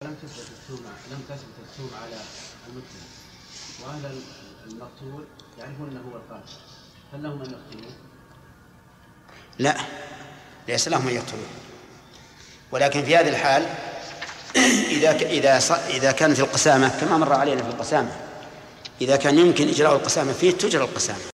لم تثبت التهمة على المتهم، وأهل المقتول يعرفون أنه هو القاتل، هل لهم أن يقتلوه؟ لا، ليس لهم أن يقتلوه، ولكن في هذه الحال إذا كانت القسامة كما مر علينا في القسامة، إذا كان يمكن إجراء القسامة فيه تجرى القسامة.